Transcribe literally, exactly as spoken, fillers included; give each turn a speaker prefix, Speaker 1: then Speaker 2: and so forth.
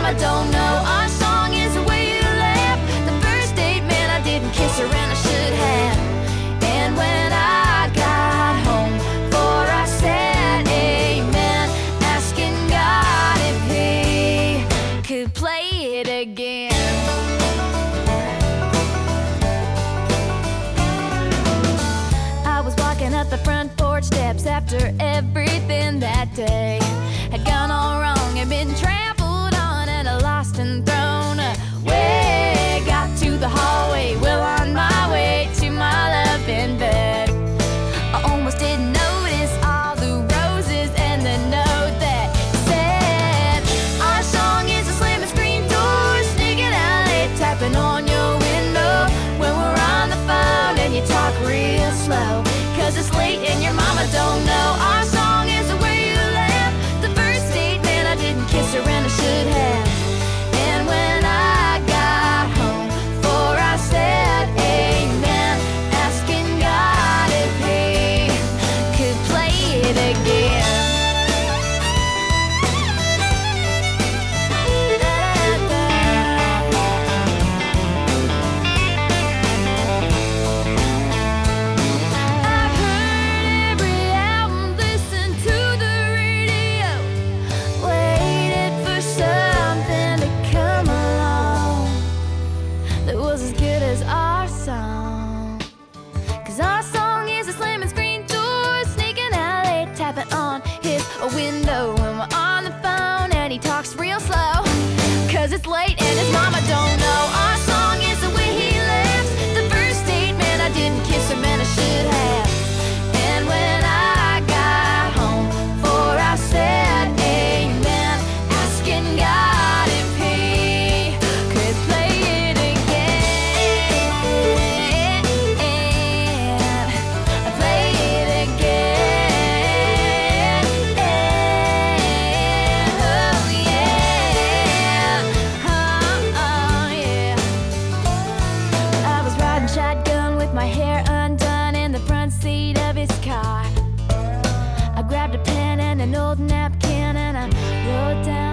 Speaker 1: mama don't know. Our song is the way you laugh. The first date, man, I didn't kiss her and I should have. And when I got home, for I said amen, asking God if he could play it again. I was walking up the front porch steps after everything that day had gone all wrong and been trampled on and lost and thrown away. Got to the hallway, well on my way to my loving bed. I almost didn't notice all the roses and the note that said, our song is a slamming screen door, sneaking out late, tapping on your window when we're on the phone and you talk real slow, 'cause it's late and your mama don't know. Our song is the way you laugh. The first date, man, I didn't kiss her and I should have. And when I got home, for I said amen, asking God if he could play it again. I've heard every album, listened to the radio, waited for something to come along that was as good as our song. 'Cause our song is a slamming screen door, sneaking out late, tapping on his window when we're on the phone and he talks real slow, 'cause it's late and his mama don't know. Our song is the way he laughs. The first date, man, I didn't kiss him and I should have. And when I got home, for I said amen, asking God if he could play it again. Play it again. Oh yeah. Oh, oh yeah. I was riding shotgun with my hair undone in the front seat of his car. I grabbed a pen and an old napkin and I wrote down